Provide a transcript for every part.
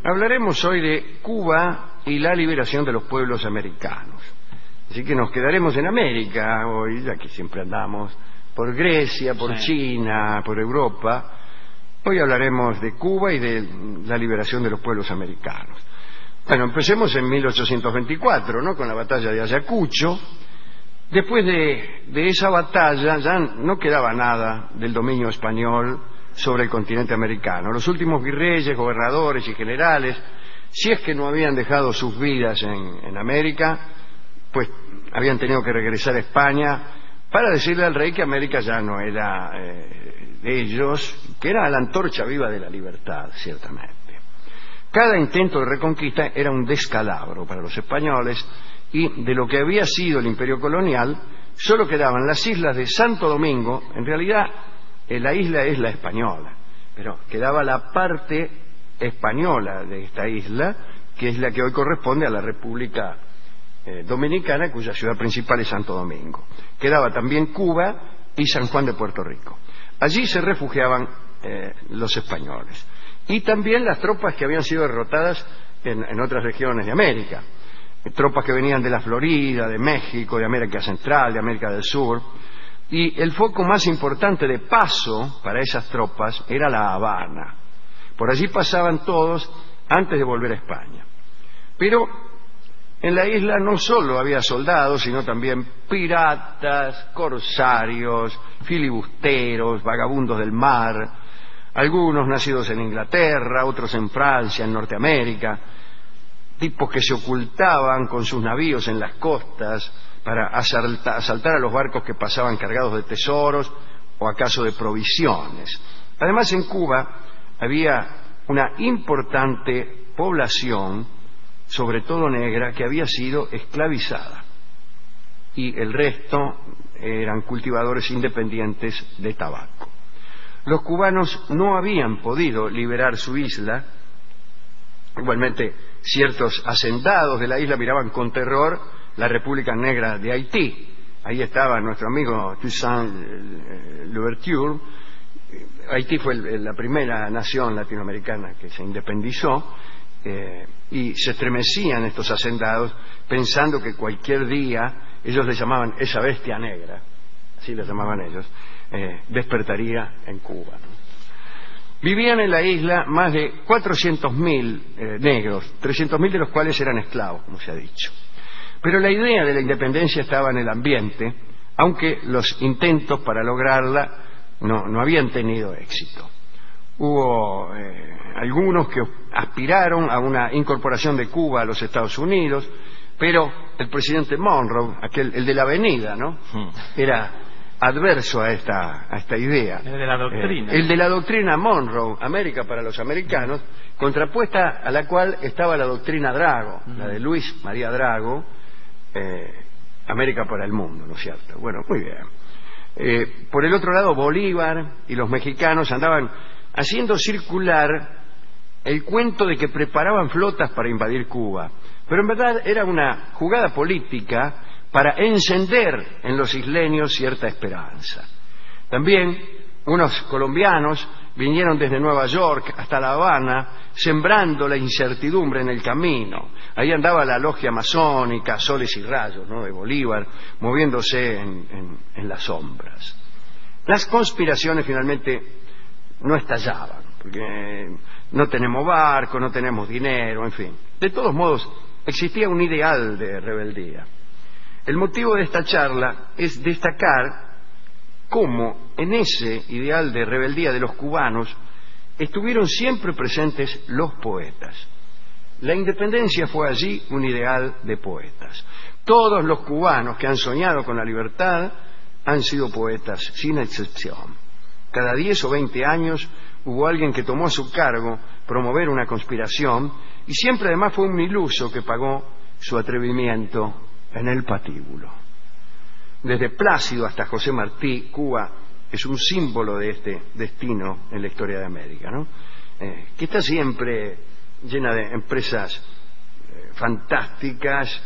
Hablaremos hoy de Cuba y la liberación de los pueblos americanos. Así que nos quedaremos en América hoy, ya que siempre andamos por Grecia, por China, por Europa. Hoy hablaremos de Cuba y de la liberación de los pueblos americanos. Bueno, empecemos en 1824, ¿no? Con la batalla de Ayacucho. Después de esa batalla ya no quedaba nada del dominio español sobre el continente americano. Los últimos virreyes, gobernadores y generales, si es que no habían dejado sus vidas en América, pues habían tenido que regresar a España para decirle al rey que América ya no era de ellos, que era la antorcha viva de la libertad, ciertamente. Cada intento de reconquista era un descalabro para los españoles, y de lo que había sido el imperio colonial solo quedaban las islas de Santo Domingo. En realidad la isla es la española, pero quedaba la parte española de esta isla, que es la que hoy corresponde a la República Dominicana, cuya ciudad principal es Santo Domingo. Quedaba también Cuba y San Juan de Puerto Rico. Allí se refugiaban los españoles y también las tropas que habían sido derrotadas en otras regiones de América, tropas que venían de la Florida, de México, de América Central, de América del Sur. Y el foco más importante de paso para esas tropas era La Habana. Por allí pasaban todos antes de volver a España. Pero en la isla no solo había soldados, sino también piratas, corsarios, filibusteros, vagabundos del mar, algunos nacidos en Inglaterra, otros en Francia, en Norteamérica, tipos que se ocultaban con sus navíos en las costas para asaltar a los barcos que pasaban cargados de tesoros o acaso de provisiones. Además, en Cuba había una importante población, sobre todo negra, que había sido esclavizada, y el resto eran cultivadores independientes de tabaco. Los cubanos no habían podido liberar su isla. Igualmente, ciertos hacendados de la isla miraban con terror la República Negra de Haití. Ahí estaba nuestro amigo Toussaint Louverture. Haití fue la primera nación latinoamericana que se independizó, y se estremecían estos hacendados pensando que cualquier día, ellos le llamaban esa bestia negra, así le llamaban ellos, despertaría en Cuba, ¿no? Vivían en la isla más de 400.000 negros, 300.000 de los cuales eran esclavos, como se ha dicho. Pero la idea de la independencia estaba en el ambiente, aunque los intentos para lograrla no habían tenido éxito. Hubo algunos que aspiraron a una incorporación de Cuba a los Estados Unidos, pero el presidente Monroe, el de la avenida, ¿no? Era adverso a esta idea. El de la doctrina. El de la doctrina Monroe, América para los americanos, contrapuesta a la cual estaba la doctrina Drago, la de Luis María Drago, América para el mundo, ¿no es cierto? Bueno, muy bien. Por el otro lado, Bolívar y los mexicanos andaban haciendo circular el cuento de que preparaban flotas para invadir Cuba, pero en verdad era una jugada política para encender en los isleños cierta esperanza. También unos colombianos vinieron desde Nueva York hasta La Habana, sembrando la incertidumbre en el camino. Ahí andaba la logia masónica, Soles y Rayos, ¿no?, de Bolívar, moviéndose en las sombras. Las conspiraciones finalmente no estallaban, porque no tenemos barco, no tenemos dinero, en fin. De todos modos, existía un ideal de rebeldía. El motivo de esta charla es destacar cómo en ese ideal de rebeldía de los cubanos estuvieron siempre presentes los poetas. La independencia fue allí un ideal de poetas. Todos los cubanos que han soñado con la libertad han sido poetas, sin excepción. Cada 10 o 20 años hubo alguien que tomó a su cargo promover una conspiración, y siempre además fue un iluso que pagó su atrevimiento en el patíbulo. Desde Plácido hasta José Martí, Cuba es un símbolo de este destino en la historia de América, ¿no? Que está siempre llena de empresas fantásticas,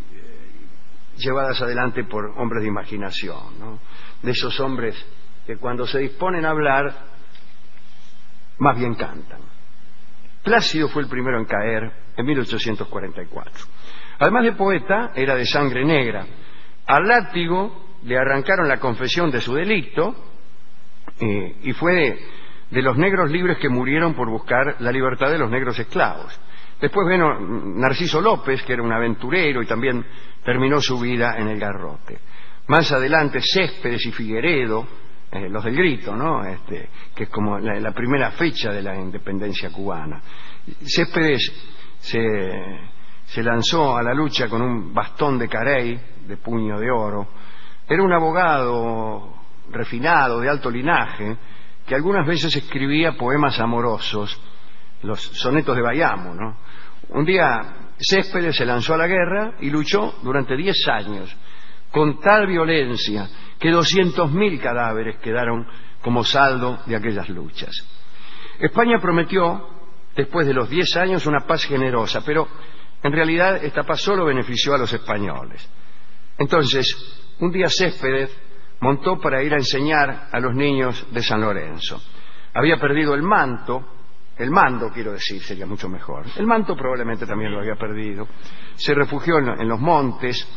llevadas adelante por hombres de imaginación, ¿no? De esos hombres que cuando se disponen a hablar, más bien cantan. Plácido fue el primero en caer en 1844. Además de poeta, era de sangre negra. Al látigo le arrancaron la confesión de su delito y fue de los negros libres que murieron por buscar la libertad de los negros esclavos. Después vino Narciso López, que era un aventurero y también terminó su vida en el garrote. Más adelante Céspedes y Figueredo, los del Grito, ¿no? Que es como la primera fecha de la independencia cubana. Céspedes se lanzó a la lucha con un bastón de carey de puño de oro. Era un abogado refinado, de alto linaje, que algunas veces escribía poemas amorosos, los sonetos de Bayamo, ¿no? Un día Céspedes se lanzó a la guerra y luchó durante 10 años, con tal violencia que 200.000 cadáveres quedaron como saldo de aquellas luchas. España prometió, después de los 10 años, una paz generosa, pero en realidad esta paz solo benefició a los españoles. Entonces, un día Céspedes montó para ir a enseñar a los niños de San Lorenzo. Había perdido el mando quiero decir, sería mucho mejor. El manto probablemente también lo había perdido. Se refugió en los montes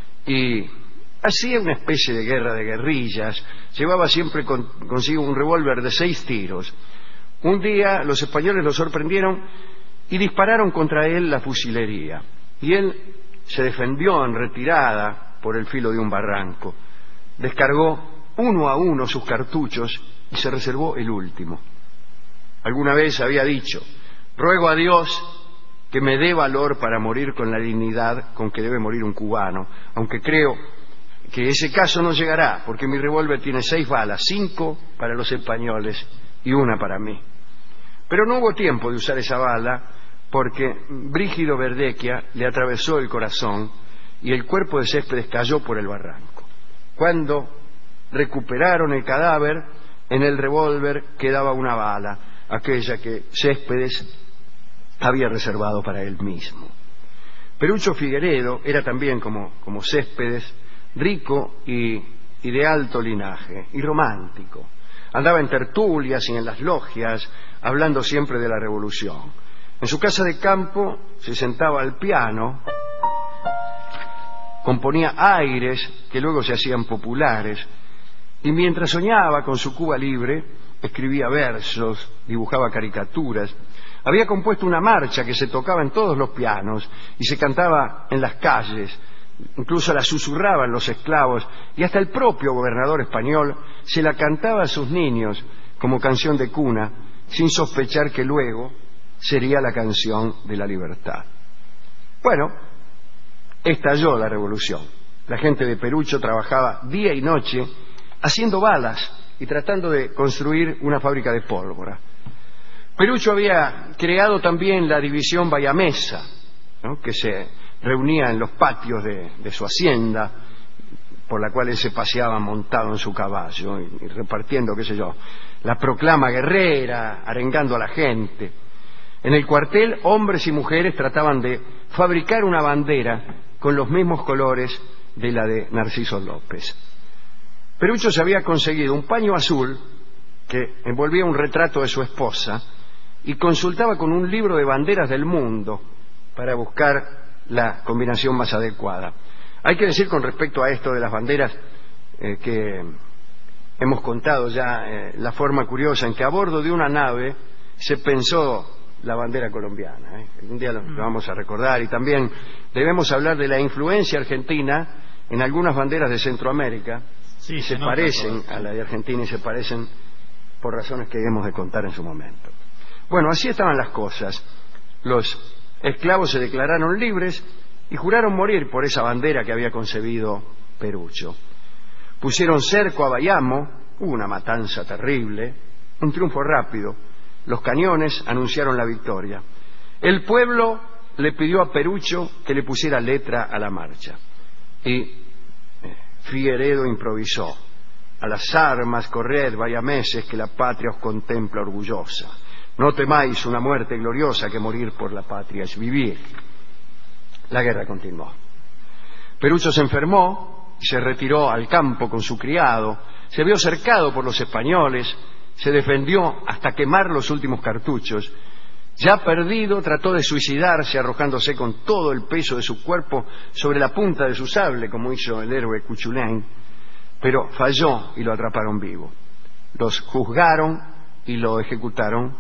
y hacía una especie de guerra de guerrillas. Llevaba siempre consigo un revólver de 6 tiros. Un día los españoles lo sorprendieron y dispararon contra él la fusilería. Y él se defendió en retirada por el filo de un barranco. Descargó uno a uno sus cartuchos y se reservó el último. Alguna vez había dicho: ruego a Dios que me dé valor para morir con la dignidad con que debe morir un cubano, aunque creo que ese caso no llegará, porque mi revólver tiene 6 balas, 5 para los españoles y 1 para mí. Pero no hubo tiempo de usar esa bala, porque Brígido Verdequia le atravesó el corazón y el cuerpo de Céspedes cayó por el barranco. Cuando recuperaron el cadáver, en el revólver quedaba una bala, aquella que Céspedes había reservado para él mismo. Perucho Figueredo era también, como Céspedes, rico y de alto linaje, y romántico. Andaba en tertulias y en las logias, hablando siempre de la revolución. En su casa de campo se sentaba al piano, componía aires que luego se hacían populares, y mientras soñaba con su Cuba libre, escribía versos, dibujaba caricaturas. Había compuesto una marcha que se tocaba en todos los pianos y se cantaba en las calles, incluso la susurraban los esclavos, y hasta el propio gobernador español se la cantaba a sus niños como canción de cuna, sin sospechar que luego sería la canción de la libertad. Bueno, estalló la revolución. La gente de Perucho trabajaba día y noche haciendo balas y tratando de construir una fábrica de pólvora. Perucho había creado también la división bayamesa, ¿no?, que se reunía en los patios de su hacienda, por la cual él se paseaba montado en su caballo y repartiendo, qué sé yo, la proclama guerrera, arengando a la gente. En el cuartel, hombres y mujeres trataban de fabricar una bandera con los mismos colores de la de Narciso López. Perucho se había conseguido un paño azul que envolvía un retrato de su esposa y consultaba con un libro de banderas del mundo para buscar la combinación más adecuada. Hay que decir con respecto a esto de las banderas que hemos contado ya la forma curiosa en que a bordo de una nave se pensó la bandera colombiana. Un día lo vamos a recordar, y también debemos hablar de la influencia argentina en algunas banderas de Centroamérica. Sí, se parecen a la de Argentina y se parecen por razones que hemos de contar en su momento. Bueno, así estaban las cosas. Los esclavos se declararon libres y juraron morir por esa bandera que había concebido Perucho. Pusieron cerco a Bayamo, hubo una matanza terrible, un triunfo rápido. Los cañones anunciaron la victoria. El pueblo le pidió a Perucho que le pusiera letra a la marcha. Y Figueredo improvisó: a las armas corred, bayameses, que la patria os contempla orgullosa. No temáis una muerte gloriosa, que morir por la patria es vivir. La guerra continuó. Perucho se enfermó y se retiró al campo con su criado. Se vio cercado por los españoles, se defendió hasta quemar los últimos cartuchos Ya perdido, trató de suicidarse arrojándose con todo el peso de su cuerpo sobre la punta de su sable, como hizo el héroe Cuchulain, pero falló y lo atraparon vivo. Los juzgaron y lo ejecutaron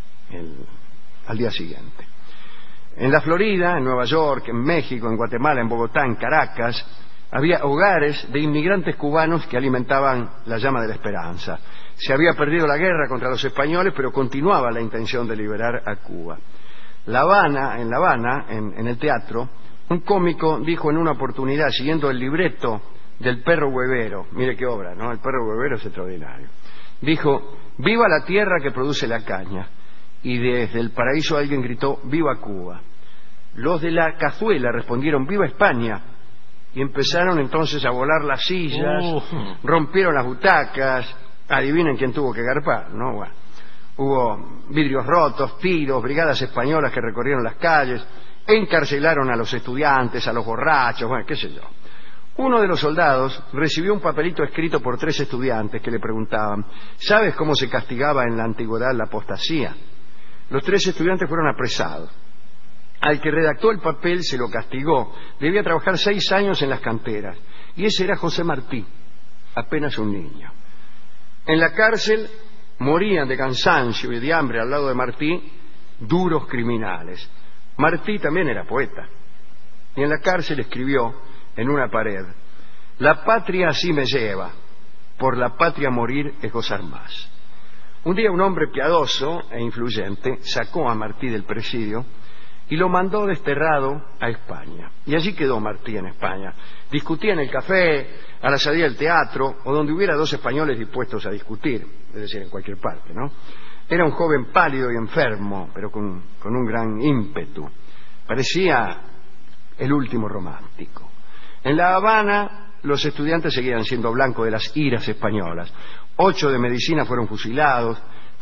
al día siguiente. En la Florida, en Nueva York, en México, en Guatemala, en Bogotá, en Caracas, había hogares de inmigrantes cubanos que alimentaban la llama de la esperanza. Se había perdido la guerra contra los españoles, pero continuaba la intención de liberar a Cuba. En La Habana, en el teatro, un cómico dijo en una oportunidad, siguiendo el libreto del Perro Huevero, mire qué obra, ¿no? El Perro Huevero es extraordinario. Dijo: viva la tierra que produce la caña. Y desde el paraíso alguien gritó: viva Cuba. Los de la cazuela respondieron: viva España. Y empezaron entonces a volar las sillas, rompieron las butacas. Adivinen quién tuvo que garpar, ¿no? Bueno, hubo vidrios rotos, tiros, brigadas españolas que recorrieron las calles, encarcelaron a los estudiantes, a los borrachos, bueno, qué sé yo. Uno de los soldados recibió un papelito escrito por 3 estudiantes que le preguntaban: ¿sabes cómo se castigaba en la antigüedad la apostasía? Los 3 estudiantes fueron apresados. Al que redactó el papel se lo castigó. Debía trabajar 6 años en las canteras. Y ese era José Martí, apenas un niño. En la cárcel morían de cansancio y de hambre al lado de Martí duros criminales. Martí también era poeta. Y en la cárcel escribió en una pared: la patria así me lleva, por la patria morir es gozar más. Un día un hombre piadoso e influyente sacó a Martí del presidio y lo mandó desterrado a España. Y allí quedó Martí en España. Discutía en el café, a la salida del teatro, o donde hubiera 2 españoles dispuestos a discutir, es decir, en cualquier parte, ¿no? Era un joven pálido y enfermo, pero con un gran ímpetu. Parecía el último romántico. En La Habana, los estudiantes seguían siendo blanco de las iras españolas. 8 de medicina fueron fusilados,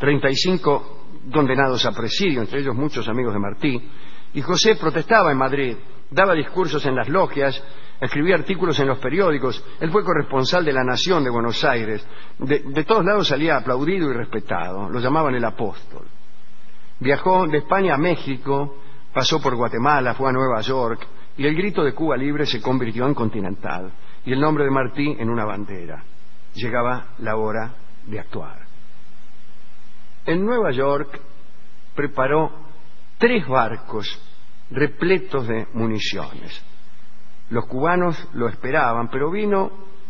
35 condenados a presidio, entre ellos muchos amigos de Martí. Y José protestaba en Madrid, daba discursos en las logias, escribía artículos en los periódicos. Él fue corresponsal de La Nación de Buenos Aires. De todos lados salía aplaudido y respetado. Lo llamaban el apóstol. Viajó de España a México, pasó por Guatemala, fue a Nueva York, y el grito de Cuba Libre se convirtió en continental, y el nombre de Martí en una bandera. Llegaba la hora de actuar. En Nueva York preparó 3 barcos repletos de municiones. Los cubanos lo esperaban, pero vino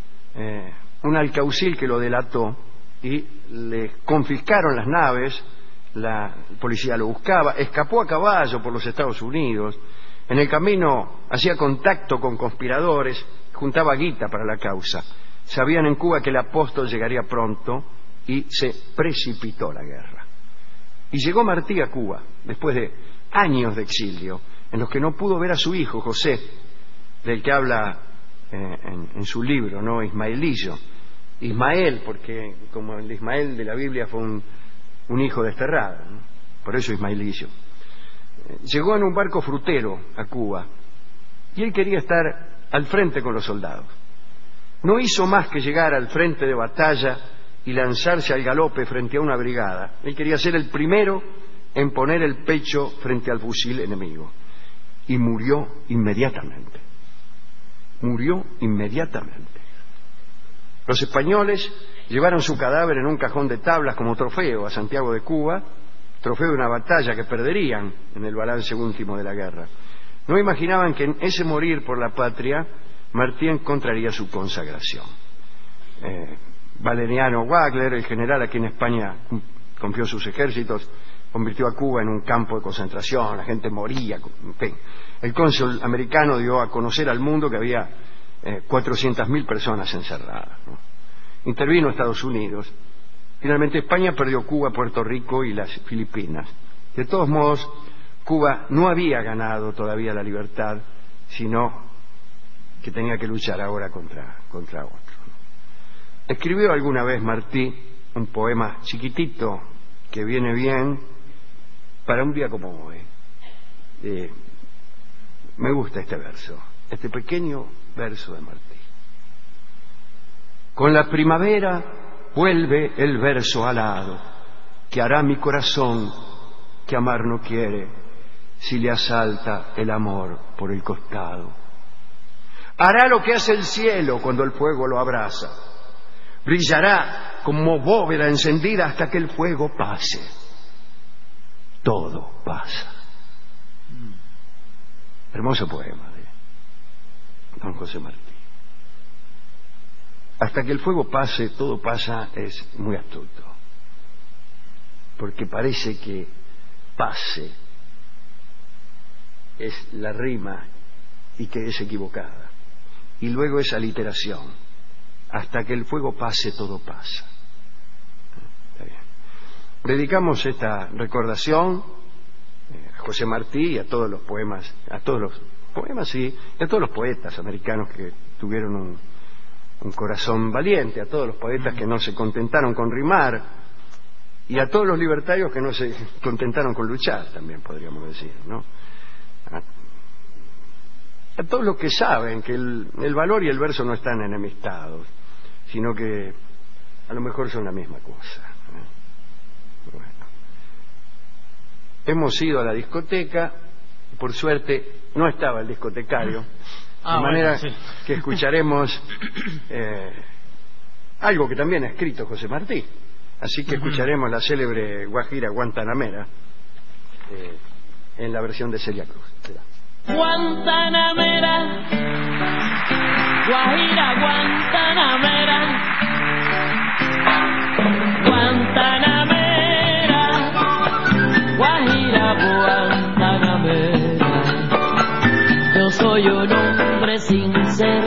un alcaucil que lo delató y le confiscaron las naves. La policía lo buscaba, escapó a caballo por los Estados Unidos. En el camino hacía contacto con conspiradores, juntaba guita para la causa. Sabían en Cuba que el apóstol llegaría pronto y se precipitó la guerra. Y llegó Martí a Cuba, después de años de exilio, en los que no pudo ver a su hijo, José, del que habla en su libro, ¿no? Ismaelillo. Ismael, porque como el Ismael de la Biblia fue un hijo desterrado, ¿no? Por eso Ismaelillo. Llegó en un barco frutero a Cuba y él quería estar al frente con los soldados. No hizo más que llegar al frente de batalla y lanzarse al galope frente a una brigada. Él quería ser el primero en poner el pecho frente al fusil enemigo. Y murió inmediatamente. Murió inmediatamente. Los españoles llevaron su cadáver en un cajón de tablas como trofeo a Santiago de Cuba, trofeo de una batalla que perderían en el balance último de la guerra. No imaginaban que en ese morir por la patria Martí encontraría su consagración. Valeriano Wagner, el general a quien España confió sus ejércitos, convirtió a Cuba en un campo de concentración, la gente moría, en fin. El cónsul americano dio a conocer al mundo que había 400.000 personas encerradas, ¿no? Intervino Estados Unidos. Finalmente España perdió Cuba, Puerto Rico y las Filipinas. De todos modos, Cuba no había ganado todavía la libertad, sino que tenía que luchar ahora contra otro. Escribió alguna vez Martí un poema chiquitito que viene bien para un día como hoy. Me gusta este verso, este pequeño verso de Martí. Con la primavera vuelve el verso alado que hará mi corazón que amar no quiere si le asalta el amor por el costado. Hará lo que hace el cielo cuando el fuego lo abraza. Brillará como bóveda encendida hasta que el fuego pase. Todo pasa. Hermoso poema de don José Martí. Hasta que el fuego pase, todo pasa, es muy astuto. Porque parece que pase es la rima y que es equivocada. Y luego esa literación. Hasta que el fuego pase, todo pasa. Está bien. Dedicamos esta recordación a José Martí y a todos los poemas, a todos los poemas y a todos los poetas americanos que tuvieron un corazón valiente, a todos los poetas que no se contentaron con rimar y a todos los libertarios que no se contentaron con luchar, también podríamos decir, ¿no? A todos los que saben que el valor y el verso no están enemistados, sino que a lo mejor son la misma cosa. Bueno. Hemos ido a la discoteca, por suerte no estaba el discotecario, de manera que escucharemos algo que también ha escrito José Martí. Así que escucharemos la célebre Guajira Guantanamera en la versión de Celia Cruz. Guantanamera, Guajira Guantanamera, Guantanamera, Guajira Guantanamera. Yo soy un hombre sincero,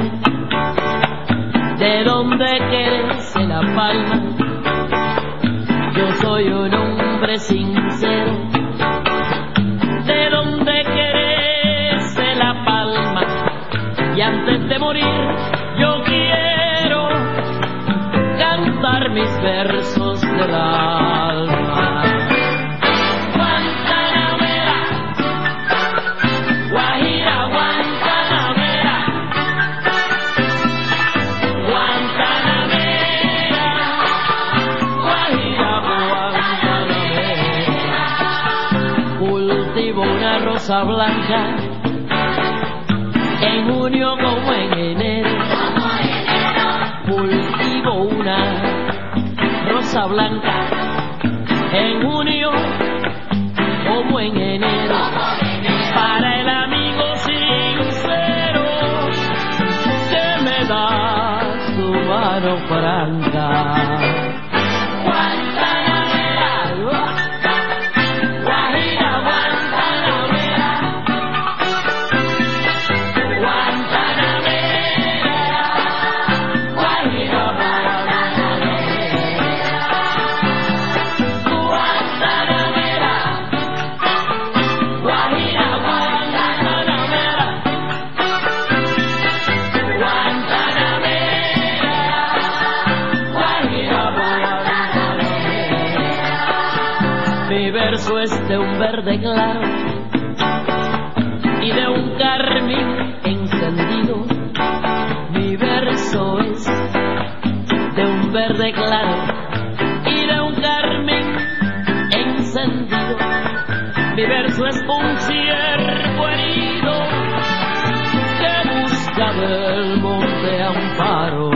de donde crece la palma. Yo soy un hombre sincero, de donde crece la palma. Y antes de morir yo quiero cantar mis versos del alma. Guantanamera, Guajira Guantanamera, Guantanamera, Guajira Guantanamera. Cultivo una rosa blanca en junio como en enero. Cultivo una rosa blanca en junio como en enero. Para el amigo sincero que me da su mano franca. Mi verso es de un verde claro y de un carmín encendido. Mi verso es de un verde claro y de un carmín encendido. Mi verso es un ciervo herido que busca del monte amparo.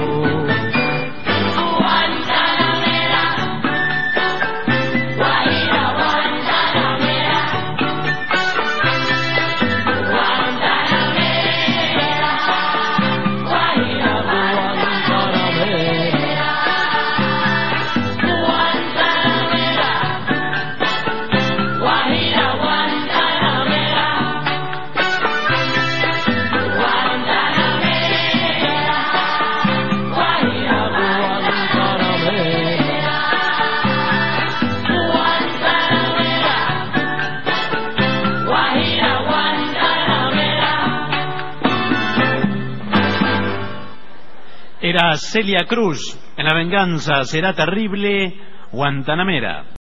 Era Celia Cruz en La venganza será terrible, Guantanamera.